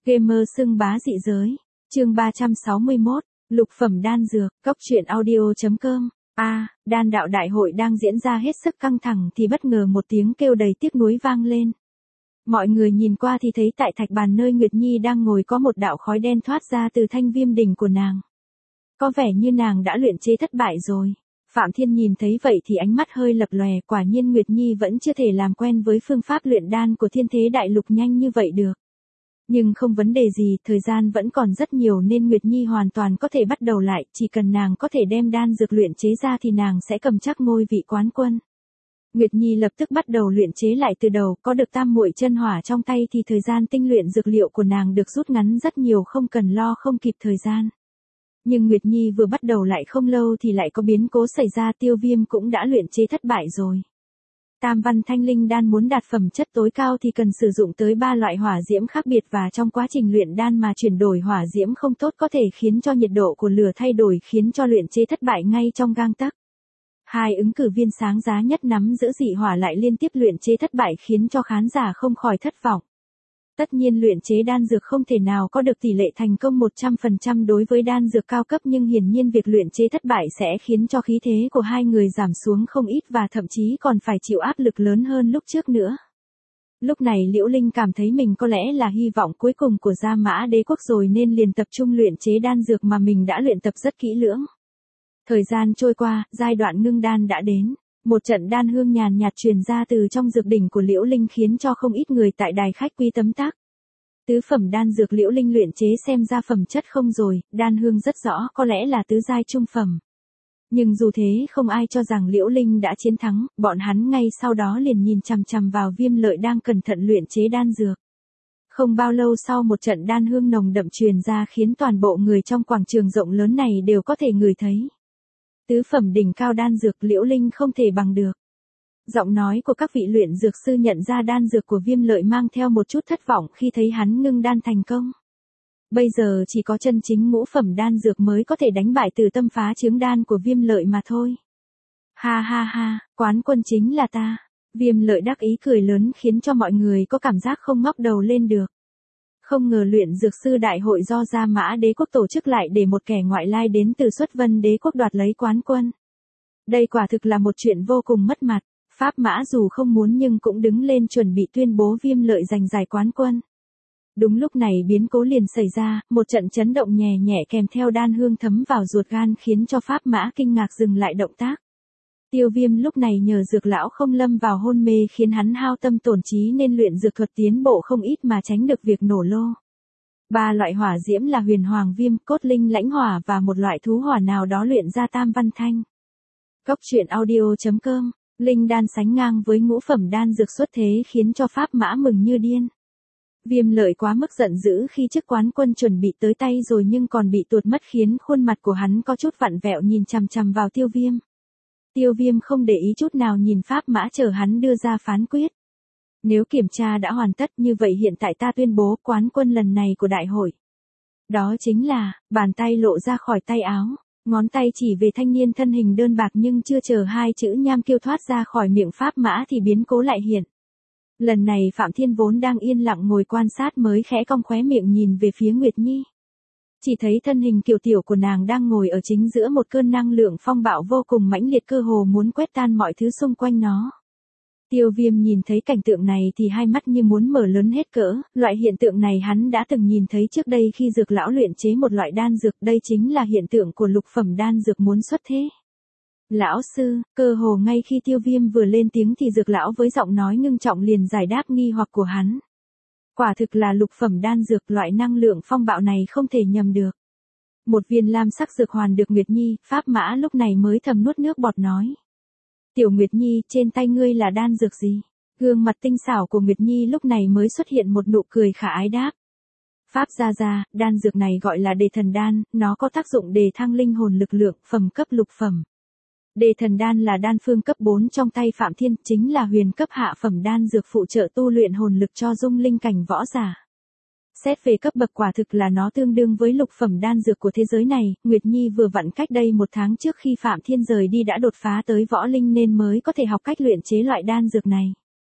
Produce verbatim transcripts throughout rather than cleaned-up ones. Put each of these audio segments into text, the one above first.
Gamer xưng bá dị giới. Chương ba trăm sáu mươi mốt, lục phẩm đan dược, cốc truyện audio chấm com. A, đan đạo đại hội đang diễn ra hết sức căng thẳng thì bất ngờ một tiếng kêu đầy tiếc nuối vang lên. Mọi người nhìn qua thì thấy tại thạch bàn nơi Nguyệt Nhi đang ngồi có một đạo khói đen thoát ra từ thanh viêm đỉnh của nàng. Có vẻ như nàng đã luyện chế thất bại rồi. Phạm Thiên nhìn thấy vậy thì ánh mắt hơi lập lòe, quả nhiên Nguyệt Nhi vẫn chưa thể làm quen với phương pháp luyện đan của Thiên Thế Đại Lục nhanh như vậy được. Nhưng không vấn đề gì, thời gian vẫn còn rất nhiều nên Nguyệt Nhi hoàn toàn có thể bắt đầu lại, chỉ cần nàng có thể đem đan dược luyện chế ra thì nàng sẽ cầm chắc ngôi vị quán quân. Nguyệt Nhi lập tức bắt đầu luyện chế lại từ đầu, có được tam muội chân hỏa trong tay thì thời gian tinh luyện dược liệu của nàng được rút ngắn rất nhiều, không cần lo không kịp thời gian. Nhưng Nguyệt Nhi vừa bắt đầu lại không lâu thì lại có biến cố xảy ra, Tiêu Viêm cũng đã luyện chế thất bại rồi. Tam văn thanh linh đan muốn đạt phẩm chất tối cao thì cần sử dụng tới ba loại hỏa diễm khác biệt, và trong quá trình luyện đan mà chuyển đổi hỏa diễm không tốt có thể khiến cho nhiệt độ của lửa thay đổi, khiến cho luyện chế thất bại ngay trong gang tấc. Hai ứng cử viên sáng giá nhất nắm giữ dị hỏa lại liên tiếp luyện chế thất bại khiến cho khán giả không khỏi thất vọng. Tất nhiên luyện chế đan dược không thể nào có được tỷ lệ thành công một trăm phần trăm đối với đan dược cao cấp, nhưng hiển nhiên việc luyện chế thất bại sẽ khiến cho khí thế của hai người giảm xuống không ít và thậm chí còn phải chịu áp lực lớn hơn lúc trước nữa. Lúc này Liễu Linh cảm thấy mình có lẽ là hy vọng cuối cùng của Gia Mã Đế quốc rồi nên liền tập trung luyện chế đan dược mà mình đã luyện tập rất kỹ lưỡng. Thời gian trôi qua, giai đoạn ngưng đan đã đến. Một trận đan hương nhàn nhạt truyền ra từ trong dược đỉnh của Liễu Linh khiến cho không ít người tại đài khách quý tấm tắc. Tứ phẩm đan dược Liễu Linh luyện chế xem ra phẩm chất không rồi, đan hương rất rõ, có lẽ là tứ giai trung phẩm. Nhưng dù thế không ai cho rằng Liễu Linh đã chiến thắng, bọn hắn ngay sau đó liền nhìn chằm chằm vào Viêm Lợi đang cẩn thận luyện chế đan dược. Không bao lâu sau một trận đan hương nồng đậm truyền ra khiến toàn bộ người trong quảng trường rộng lớn này đều có thể ngửi thấy. Tứ phẩm đỉnh cao đan dược Liễu Linh không thể bằng được. Giọng nói của các vị luyện dược sư nhận ra đan dược của Viêm Lợi mang theo một chút thất vọng khi thấy hắn ngưng đan thành công. Bây giờ chỉ có chân chính ngũ phẩm đan dược mới có thể đánh bại Từ Tâm phá trướng đan của Viêm Lợi mà thôi. Ha ha ha, quán quân chính là ta. Viêm Lợi đắc ý cười lớn khiến cho mọi người có cảm giác không ngóc đầu lên được. Không ngờ luyện dược sư đại hội do Gia Mã Đế quốc tổ chức lại để một kẻ ngoại lai đến từ Xuất Vân Đế quốc đoạt lấy quán quân. Đây quả thực là một chuyện vô cùng mất mặt. Pháp Mã dù không muốn nhưng cũng đứng lên chuẩn bị tuyên bố Viêm Lợi giành giải quán quân. Đúng lúc này biến cố liền xảy ra, một trận chấn động nhẹ nhẹ kèm theo đan hương thấm vào ruột gan khiến cho Pháp Mã kinh ngạc dừng lại động tác. Tiêu Viêm lúc này nhờ dược lão không lâm vào hôn mê khiến hắn hao tâm tổn trí nên luyện dược thuật tiến bộ không ít mà tránh được việc nổ lô. Ba loại hỏa diễm là huyền hoàng viêm, cốt linh lãnh hỏa và một loại thú hỏa nào đó luyện ra tam văn thanh. Cốc truyện audio chấm com. Linh đan sánh ngang với ngũ phẩm đan dược xuất thế khiến cho Pháp Mã mừng như điên. Viêm Lợi quá mức giận dữ khi chức quán quân chuẩn bị tới tay rồi nhưng còn bị tuột mất khiến khuôn mặt của hắn có chút vặn vẹo nhìn chằm chằm vào Tiêu Viêm. Tiêu Viêm không để ý chút nào nhìn Pháp Mã chờ hắn đưa ra phán quyết. Nếu kiểm tra đã hoàn tất như vậy hiện tại ta tuyên bố quán quân lần này của đại hội. Đó chính là, bàn tay lộ ra khỏi tay áo. Ngón tay chỉ về thanh niên thân hình đơn bạc nhưng chưa chờ hai chữ nham kêu thoát ra khỏi miệng Pháp Mã thì biến cố lại hiện. Lần này Phạm Thiên vốn đang yên lặng ngồi quan sát mới khẽ cong khóe miệng nhìn về phía Nguyệt Nhi. Chỉ thấy thân hình kiều tiểu của nàng đang ngồi ở chính giữa một cơn năng lượng phong bạo vô cùng mãnh liệt cơ hồ muốn quét tan mọi thứ xung quanh nó. Tiêu Viêm nhìn thấy cảnh tượng này thì hai mắt như muốn mở lớn hết cỡ, loại hiện tượng này hắn đã từng nhìn thấy trước đây khi dược lão luyện chế một loại đan dược, đây chính là hiện tượng của lục phẩm đan dược muốn xuất thế. Lão sư, cơ hồ ngay khi Tiêu Viêm vừa lên tiếng thì dược lão với giọng nói ngưng trọng liền giải đáp nghi hoặc của hắn. Quả thực là lục phẩm đan dược, loại năng lượng phong bạo này không thể nhầm được. Một viên lam sắc dược hoàn được Nguyệt Nhi, Pháp Mã lúc này mới thầm nuốt nước bọt nói. Tiểu Nguyệt Nhi, trên tay ngươi là đan dược gì? Gương mặt tinh xảo của Nguyệt Nhi lúc này mới xuất hiện một nụ cười khả ái đáp. Pháp gia gia, đan dược này gọi là đề thần đan, nó có tác dụng đề thăng linh hồn lực lượng, phẩm cấp lục phẩm. Đề thần đan là đan phương cấp bốn trong tay Phạm Thiên, chính là huyền cấp hạ phẩm đan dược phụ trợ tu luyện hồn lực cho dung linh cảnh võ giả. Xét về cấp bậc quả thực là nó tương đương với lục phẩm đan dược của thế giới này, Nguyệt Nhi vừa vặn cách đây một tháng trước khi Phạm Thiên rời đi đã đột phá tới võ linh nên mới có thể học cách luyện chế loại đan dược này.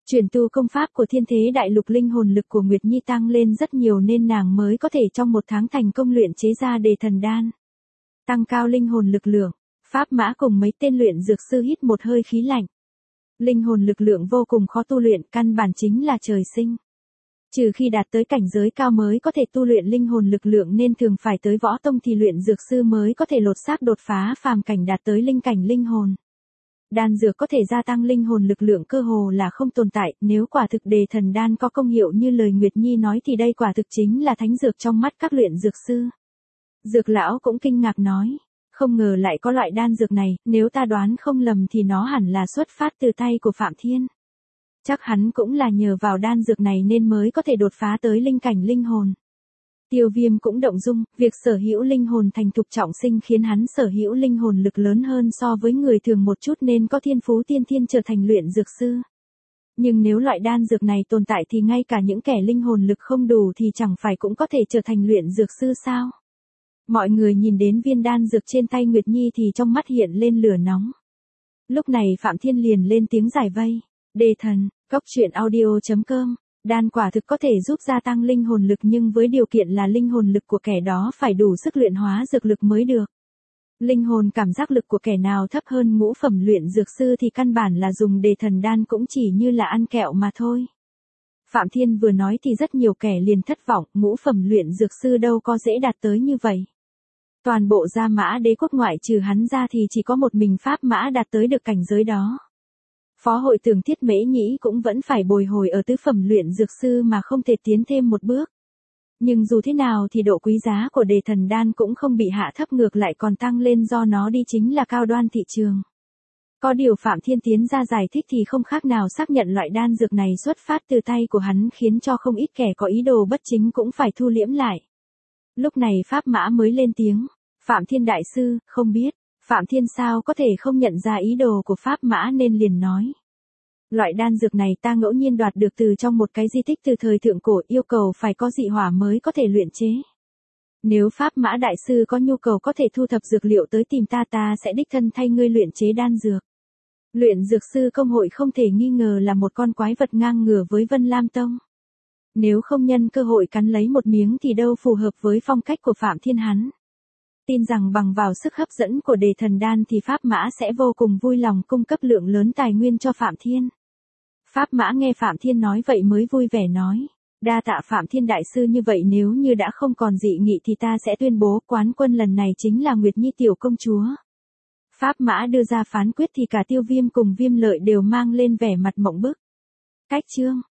Chuyển tu công pháp của thiên thế đại lục, linh hồn lực của Nguyệt Nhi tăng lên rất nhiều nên nàng mới có thể trong một tháng thành công luyện chế ra đề thần đan. Tăng cao linh hồn lực lượng, Pháp Mã cùng mấy tên luyện dược sư hít một hơi khí lạnh. Linh hồn lực lượng vô cùng khó tu luyện, căn bản chính là trời sinh. Trừ khi đạt tới cảnh giới cao mới có thể tu luyện linh hồn lực lượng nên thường phải tới võ tông thì luyện dược sư mới có thể lột xác đột phá phàm cảnh đạt tới linh cảnh linh hồn. Đan dược có thể gia tăng linh hồn lực lượng cơ hồ là không tồn tại, nếu quả thực đề thần đan có công hiệu như lời Nguyệt Nhi nói thì đây quả thực chính là thánh dược trong mắt các luyện dược sư. Dược lão cũng kinh ngạc nói, không ngờ lại có loại đan dược này, nếu ta đoán không lầm thì nó hẳn là xuất phát từ tay của Phạm Thiên. Chắc hắn cũng là nhờ vào đan dược này nên mới có thể đột phá tới linh cảnh linh hồn. Tiêu Viêm cũng động dung, việc sở hữu linh hồn thành thục trọng sinh khiến hắn sở hữu linh hồn lực lớn hơn so với người thường một chút nên có thiên phú tiên thiên trở thành luyện dược sư. Nhưng nếu loại đan dược này tồn tại thì ngay cả những kẻ linh hồn lực không đủ thì chẳng phải cũng có thể trở thành luyện dược sư sao? Mọi người nhìn đến viên đan dược trên tay Nguyệt Nhi thì trong mắt hiện lên lửa nóng. Lúc này Phạm Thiên liền lên tiếng giải vây. Đề thần, cốc truyện audio chấm com, đan quả thực có thể giúp gia tăng linh hồn lực nhưng với điều kiện là linh hồn lực của kẻ đó phải đủ sức luyện hóa dược lực mới được. Linh hồn cảm giác lực của kẻ nào thấp hơn ngũ phẩm luyện dược sư thì căn bản là dùng đề thần đan cũng chỉ như là ăn kẹo mà thôi. Phạm Thiên vừa nói thì rất nhiều kẻ liền thất vọng, ngũ phẩm luyện dược sư đâu có dễ đạt tới như vậy. Toàn bộ Gia Mã Đế quốc ngoại trừ hắn ra thì chỉ có một mình Pháp Mã đạt tới được cảnh giới đó. Phó hội trưởng Thiết Mễ Nhĩ cũng vẫn phải bồi hồi ở tứ phẩm luyện dược sư mà không thể tiến thêm một bước. Nhưng dù thế nào thì độ quý giá của đề thần đan cũng không bị hạ thấp, ngược lại còn tăng lên do nó đi chính là cao đoan thị trường. Có điều Phạm Thiên tiến ra giải thích thì không khác nào xác nhận loại đan dược này xuất phát từ tay của hắn khiến cho không ít kẻ có ý đồ bất chính cũng phải thu liễm lại. Lúc này Pháp Mã mới lên tiếng, Phạm Thiên đại sư, không biết. Phạm Thiên sao có thể không nhận ra ý đồ của Pháp Mã nên liền nói. Loại đan dược này ta ngẫu nhiên đoạt được từ trong một cái di tích từ thời thượng cổ, yêu cầu phải có dị hỏa mới có thể luyện chế. Nếu Pháp Mã đại sư có nhu cầu có thể thu thập dược liệu tới tìm ta, ta sẽ đích thân thay ngươi luyện chế đan dược. Luyện dược sư công hội không thể nghi ngờ là một con quái vật ngang ngửa với Vân Lam Tông. Nếu không nhân cơ hội cắn lấy một miếng thì đâu phù hợp với phong cách của Phạm Thiên hắn. Tin rằng bằng vào sức hấp dẫn của đề thần đan thì Pháp Mã sẽ vô cùng vui lòng cung cấp lượng lớn tài nguyên cho Phạm Thiên. Pháp Mã nghe Phạm Thiên nói vậy mới vui vẻ nói, đa tạ Phạm Thiên đại sư, như vậy nếu như đã không còn dị nghị thì ta sẽ tuyên bố quán quân lần này chính là Nguyệt Nhi tiểu công chúa. Pháp Mã đưa ra phán quyết thì cả Tiêu Viêm cùng Viêm Lợi đều mang lên vẻ mặt mộng bức. Cách chương